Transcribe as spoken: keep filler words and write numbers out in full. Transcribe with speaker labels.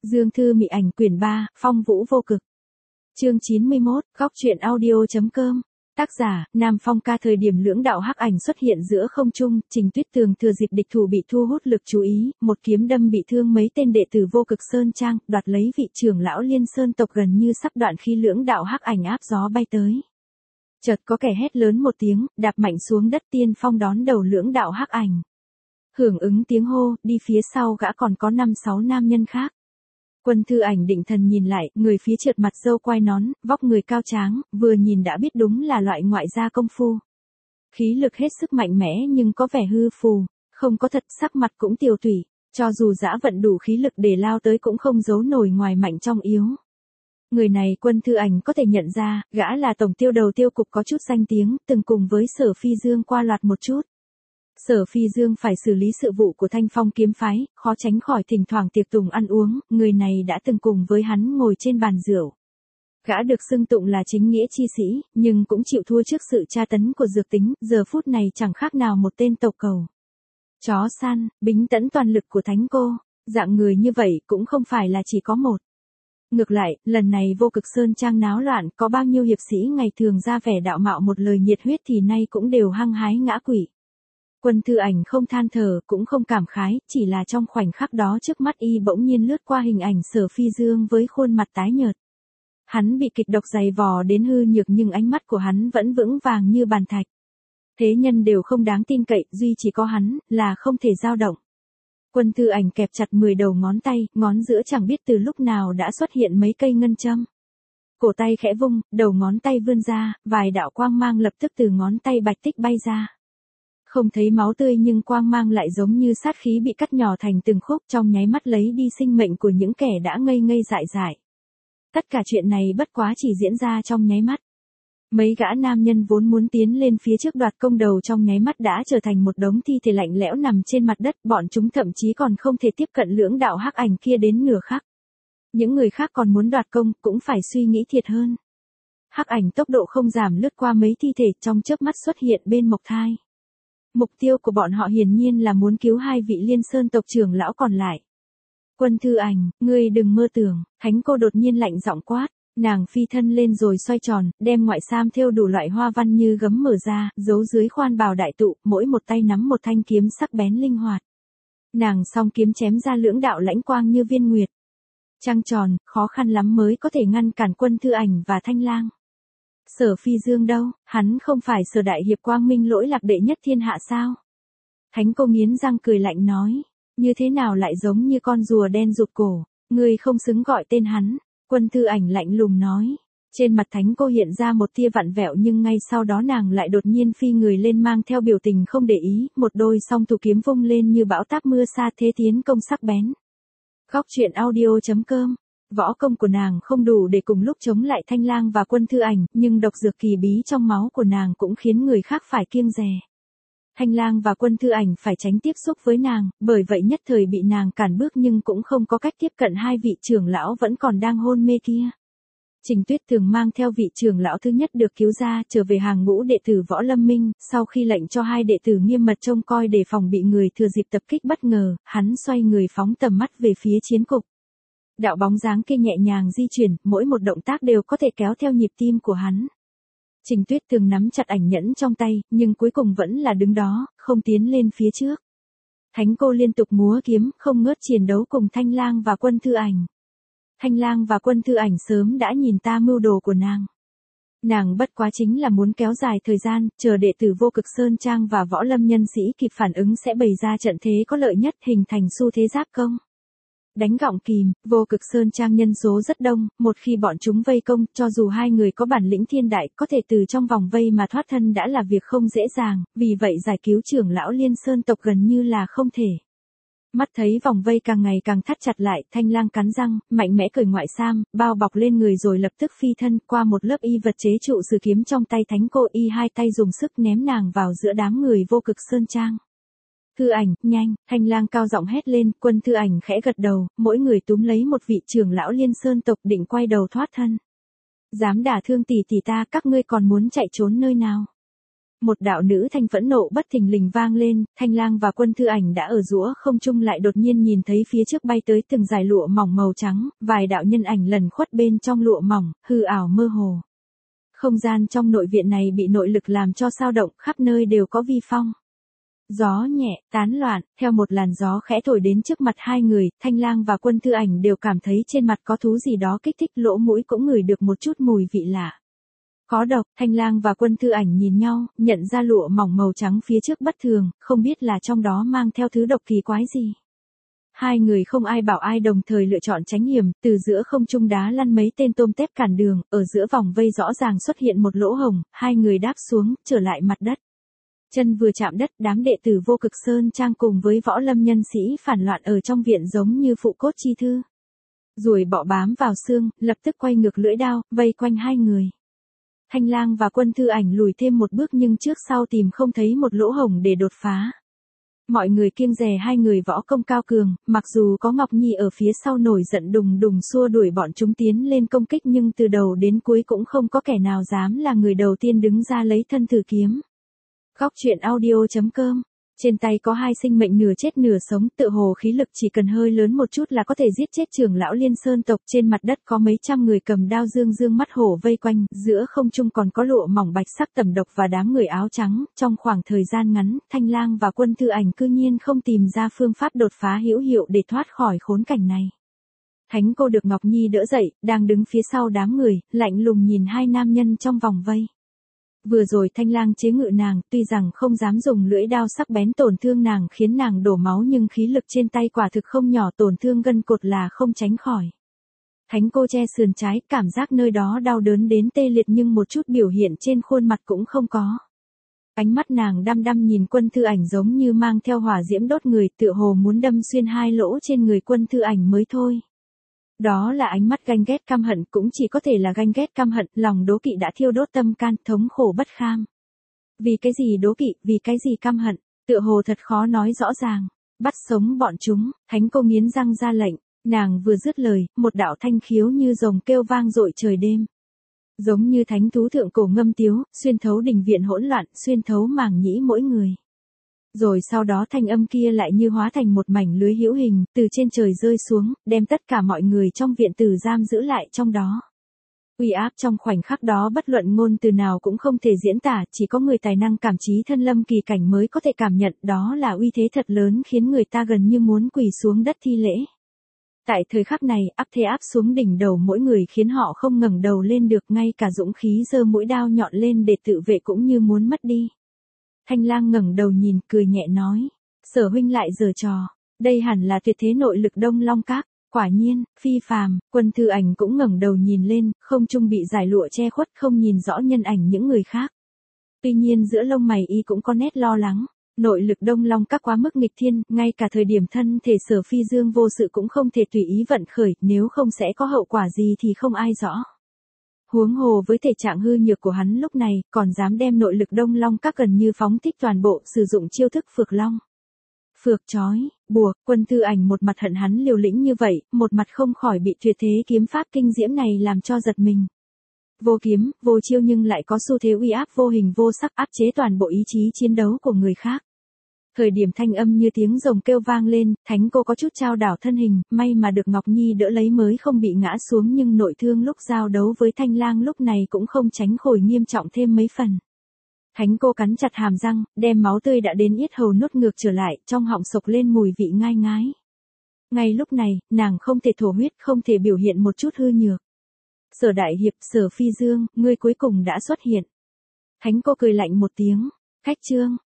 Speaker 1: Dương Thư Mị Ảnh quyển ba, Phong Vũ Vô Cực. Chương chín mươi mốt, góc truyện audio.com. Tác giả, Nam Phong Ca. Thời điểm lưỡng đạo hắc ảnh xuất hiện giữa không trung, Trình Tuyết Tường thừa dịp địch thủ bị thu hút lực chú ý, một kiếm đâm bị thương mấy tên đệ tử Vô Cực Sơn Trang, đoạt lấy vị trưởng lão Liên Sơn tộc gần như sắp đoạn khi lưỡng đạo hắc ảnh áp gió bay tới. Chợt có kẻ hét lớn một tiếng, đạp mạnh xuống đất tiên phong đón đầu lưỡng đạo hắc ảnh. Hưởng ứng tiếng hô, đi phía sau gã còn có năm sáu nam nhân khác. Quân Thư Ảnh định thần nhìn lại, người phía trượt mặt râu quai nón, vóc người cao tráng, vừa nhìn đã biết đúng là loại ngoại gia công phu. Khí lực hết sức mạnh mẽ nhưng có vẻ hư phù, không có thật, sắc mặt cũng tiều tụy, cho dù dã vận đủ khí lực để lao tới cũng không giấu nổi ngoài mạnh trong yếu. Người này Quân Thư Ảnh có thể nhận ra, gã là tổng tiêu đầu tiêu cục có chút danh tiếng, từng cùng với Sở Phi Dương qua loạt một chút. Sở Phi Dương phải xử lý sự vụ của Thanh Phong kiếm phái, khó tránh khỏi thỉnh thoảng tiệc tùng ăn uống, người này đã từng cùng với hắn ngồi trên bàn rượu. Gã được xưng tụng là chính nghĩa chi sĩ, nhưng cũng chịu thua trước sự tra tấn của dược tính, giờ phút này chẳng khác nào một tên tộc cầu. Chó săn, bính tẫn toàn lực của Thánh Cô, dạng người như vậy cũng không phải là chỉ có một. Ngược lại, lần này Vô Cực Sơn Trang náo loạn, có bao nhiêu hiệp sĩ ngày thường ra vẻ đạo mạo một lời nhiệt huyết thì nay cũng đều hăng hái ngã quỵ. Quân Thư Ảnh không than thở, cũng không cảm khái, chỉ là trong khoảnh khắc đó trước mắt y bỗng nhiên lướt qua hình ảnh Sở Phi Dương với khuôn mặt tái nhợt. Hắn bị kịch độc dày vò đến hư nhược nhưng ánh mắt của hắn vẫn vững vàng như bàn thạch. Thế nhân đều không đáng tin cậy, duy chỉ có hắn, là không thể dao động. Quân Thư Ảnh kẹp chặt mười đầu ngón tay, ngón giữa chẳng biết từ lúc nào đã xuất hiện mấy cây ngân châm. Cổ tay khẽ vung, đầu ngón tay vươn ra, vài đạo quang mang lập tức từ ngón tay bạch tích bay ra. Không thấy máu tươi nhưng quang mang lại giống như sát khí bị cắt nhỏ thành từng khúc, trong nháy mắt lấy đi sinh mệnh của những kẻ đã ngây ngây dại dại. Tất cả chuyện này bất quá chỉ diễn ra trong nháy mắt. Mấy gã nam nhân vốn muốn tiến lên phía trước đoạt công đầu trong nháy mắt đã trở thành một đống thi thể lạnh lẽo nằm trên mặt đất, bọn chúng thậm chí còn không thể tiếp cận lưỡng đạo hắc ảnh kia đến nửa khắc. Những người khác còn muốn đoạt công, cũng phải suy nghĩ thiệt hơn. Hắc ảnh tốc độ không giảm lướt qua mấy thi thể, trong chớp mắt xuất hiện bên Mộc Thai. Mục tiêu của bọn họ hiển nhiên là muốn cứu hai vị Liên Sơn tộc trưởng lão còn lại. Quân Thư Ảnh, ngươi đừng mơ tưởng, Thánh Cô đột nhiên lạnh giọng quát, nàng phi thân lên rồi xoay tròn, đem ngoại sam thêu đủ loại hoa văn như gấm mở ra, giấu dưới khoan bào đại tụ, mỗi một tay nắm một thanh kiếm sắc bén linh hoạt. Nàng song kiếm chém ra lưỡng đạo lãnh quang như viên nguyệt. Trăng tròn, khó khăn lắm mới có thể ngăn cản Quân Thư Ảnh và Thanh Lang. Sở Phi Dương đâu, hắn không phải Sở đại hiệp quang minh lỗi lạc đệ nhất thiên hạ sao? Thánh Cô nghiến răng cười lạnh nói, như thế nào lại giống như con rùa đen rụt cổ, ngươi không xứng gọi tên hắn. Quân Thư Ảnh lạnh lùng nói. Trên mặt Thánh Cô hiện ra một tia vặn vẹo nhưng ngay sau đó nàng lại đột nhiên phi người lên mang theo biểu tình không để ý, một đôi song thủ kiếm vung lên như bão táp mưa sa thế tiến công sắc bén. Góc truyện audio.com. Võ công của nàng không đủ để cùng lúc chống lại Thanh Lang và Quân Thư Ảnh, nhưng độc dược kỳ bí trong máu của nàng cũng khiến người khác phải kiêng dè. Thanh Lang và Quân Thư Ảnh phải tránh tiếp xúc với nàng, bởi vậy nhất thời bị nàng cản bước nhưng cũng không có cách tiếp cận hai vị trưởng lão vẫn còn đang hôn mê kia. Trình Tuyết Tường mang theo vị trưởng lão thứ nhất được cứu ra, trở về hàng ngũ đệ tử Võ Lâm Minh, sau khi lệnh cho hai đệ tử nghiêm mật trông coi để phòng bị người thừa dịp tập kích bất ngờ, hắn xoay người phóng tầm mắt về phía chiến cục. Đạo bóng dáng kia nhẹ nhàng di chuyển, mỗi một động tác đều có thể kéo theo nhịp tim của hắn. Trình Tuyết Tường nắm chặt ảnh nhẫn trong tay, nhưng cuối cùng vẫn là đứng đó, không tiến lên phía trước. Thánh Cô liên tục múa kiếm, không ngớt chiến đấu cùng Thanh Lang và Quân Thư Ảnh. Thanh Lang và Quân Thư Ảnh sớm đã nhìn ta mưu đồ của nàng. Nàng bất quá chính là muốn kéo dài thời gian, chờ đệ tử Vô Cực Sơn Trang và Võ Lâm nhân sĩ kịp phản ứng sẽ bày ra trận thế có lợi nhất, hình thành xu thế giáp công. Đánh gọng kìm, Vô Cực Sơn Trang nhân số rất đông, một khi bọn chúng vây công, cho dù hai người có bản lĩnh thiên đại, có thể từ trong vòng vây mà thoát thân đã là việc không dễ dàng, vì vậy giải cứu trưởng lão Liên Sơn tộc gần như là không thể. Mắt thấy vòng vây càng ngày càng thắt chặt lại, Thanh Lang cắn răng, mạnh mẽ cởi ngoại sam, bao bọc lên người rồi lập tức phi thân qua một lớp y vật chế trụ sử kiếm trong tay Thánh Cô, y hai tay dùng sức ném nàng vào giữa đám người Vô Cực Sơn Trang. Thư Ảnh, nhanh, Thanh Lang cao giọng hét lên, Quân Thư Ảnh khẽ gật đầu, mỗi người túm lấy một vị trưởng lão Liên Sơn tộc định quay đầu thoát thân. Dám đả thương tỷ tỷ ta, các ngươi còn muốn chạy trốn nơi nào? Một đạo nữ thanh phẫn nộ bất thình lình vang lên, Thanh Lang và Quân Thư Ảnh đã ở giữa không trung lại đột nhiên nhìn thấy phía trước bay tới từng dải lụa mỏng màu trắng, vài đạo nhân ảnh lẩn khuất bên trong lụa mỏng, hư ảo mơ hồ. Không gian trong nội viện này bị nội lực làm cho sao động, khắp nơi đều có vi phong. Gió nhẹ, tán loạn, theo một làn gió khẽ thổi đến trước mặt hai người, Thanh Lang và Quân Thư Ảnh đều cảm thấy trên mặt có thú gì đó kích thích, lỗ mũi cũng ngửi được một chút mùi vị lạ. Có độc, Thanh Lang và Quân Thư Ảnh nhìn nhau, nhận ra lụa mỏng màu trắng phía trước bất thường, không biết là trong đó mang theo thứ độc kỳ quái gì. Hai người không ai bảo ai đồng thời lựa chọn tránh hiểm, từ giữa không trung đá lăn mấy tên tôm tép cản đường, ở giữa vòng vây rõ ràng xuất hiện một lỗ hổng, hai người đáp xuống, trở lại mặt đất. Chân vừa chạm đất, đám đệ tử Vô Cực Sơn Trang cùng với võ lâm nhân sĩ phản loạn ở trong viện giống như phụ cốt chi thư. Ruồi bọ bám vào xương, lập tức quay ngược lưỡi đao, vây quanh hai người. Thanh Lang và Quân Thư Ảnh lùi thêm một bước nhưng trước sau tìm không thấy một lỗ hổng để đột phá. Mọi người kiêng dè hai người võ công cao cường, mặc dù có Ngọc Nhi ở phía sau nổi giận đùng đùng xua đuổi bọn chúng tiến lên công kích nhưng từ đầu đến cuối cũng không có kẻ nào dám là người đầu tiên đứng ra lấy thân thử kiếm. Góc truyện audio chấm com. Trên tay có hai sinh mệnh nửa chết nửa sống, tựa hồ khí lực chỉ cần hơi lớn một chút là có thể giết chết trưởng lão Liên Sơn tộc. Trên mặt đất có mấy trăm người cầm đao dương dương mắt hổ vây quanh, giữa không trung còn có lụa mỏng bạch sắc tẩm độc và đám người áo trắng. Trong khoảng thời gian ngắn, Thanh Lang và Quân Thư Ảnh cư nhiên không tìm ra phương pháp đột phá hữu hiệu để thoát khỏi khốn cảnh này. Thánh cô được Ngọc Nhi đỡ dậy, đang đứng phía sau đám người, lạnh lùng nhìn hai nam nhân trong vòng vây. Vừa rồi Thanh Lang chế ngự nàng, tuy rằng không dám dùng lưỡi đao sắc bén tổn thương nàng khiến nàng đổ máu nhưng khí lực trên tay quả thực không nhỏ, tổn thương gân cột là không tránh khỏi. Thánh cô che sườn trái, cảm giác nơi đó đau đớn đến tê liệt nhưng một chút biểu hiện trên khuôn mặt cũng không có. Ánh mắt nàng đăm đăm nhìn Quân Thư Ảnh giống như mang theo hỏa diễm đốt người, tựa hồ muốn đâm xuyên hai lỗ trên người Quân Thư Ảnh mới thôi. Đó là ánh mắt ganh ghét căm hận, cũng chỉ có thể là ganh ghét căm hận, lòng đố kỵ đã thiêu đốt tâm can, thống khổ bất kham. Vì cái gì đố kỵ, vì cái gì căm hận, tựa hồ thật khó nói rõ ràng. Bắt sống bọn chúng, thánh cô nghiến răng ra lệnh, nàng vừa dứt lời, một đạo thanh khiếu như rồng kêu vang dội trời đêm. Giống như thánh thú thượng cổ ngâm tiếu, xuyên thấu đình viện hỗn loạn, xuyên thấu màng nhĩ mỗi người. Rồi sau đó thanh âm kia lại như hóa thành một mảnh lưới hữu hình, từ trên trời rơi xuống, đem tất cả mọi người trong viện tử giam giữ lại trong đó. Uy áp trong khoảnh khắc đó bất luận ngôn từ nào cũng không thể diễn tả, chỉ có người tài năng cảm trí thân lâm kỳ cảnh mới có thể cảm nhận, đó là uy thế thật lớn khiến người ta gần như muốn quỳ xuống đất thi lễ. Tại thời khắc này, áp thế áp xuống đỉnh đầu mỗi người khiến họ không ngẩng đầu lên được, ngay cả dũng khí giơ mũi đao nhọn lên để tự vệ cũng như muốn mất đi. Thanh Lang ngẩng đầu nhìn, cười nhẹ nói, Sở huynh lại giở trò, đây hẳn là tuyệt thế nội lực Đông Long Các, quả nhiên, phi phàm. Quân Thư Ảnh cũng ngẩng đầu nhìn lên, không trung bị giải lụa che khuất, không nhìn rõ nhân ảnh những người khác. Tuy nhiên giữa lông mày y cũng có nét lo lắng, nội lực Đông Long Các quá mức nghịch thiên, ngay cả thời điểm thân thể Sở Phi Dương vô sự cũng không thể tùy ý vận khởi, nếu không sẽ có hậu quả gì thì không ai rõ. Huống hồ với thể trạng hư nhược của hắn lúc này, còn dám đem nội lực Đông Long Các gần như phóng thích toàn bộ, sử dụng chiêu thức phược long. Phược chói, bùa. Quân Thư Ảnh một mặt hận hắn liều lĩnh như vậy, một mặt không khỏi bị tuyệt thế kiếm pháp kinh diễm này làm cho giật mình. Vô kiếm, vô chiêu nhưng lại có xu thế uy áp vô hình vô sắc, áp chế toàn bộ ý chí chiến đấu của người khác. Thời điểm thanh âm như tiếng rồng kêu vang lên, thánh cô có chút trao đảo thân hình, may mà được Ngọc Nhi đỡ lấy mới không bị ngã xuống, nhưng nội thương lúc giao đấu với Thanh Lang lúc này cũng không tránh khỏi nghiêm trọng thêm mấy phần. Thánh cô cắn chặt hàm răng, đem máu tươi đã đến yết hầu nuốt ngược trở lại, trong họng sộc lên mùi vị ngai ngái. Ngay lúc này, nàng không thể thổ huyết, không thể biểu hiện một chút hư nhược. Sở đại hiệp, Sở Phi Dương, ngươi cuối cùng đã xuất hiện. Thánh cô cười lạnh một tiếng, khách trương.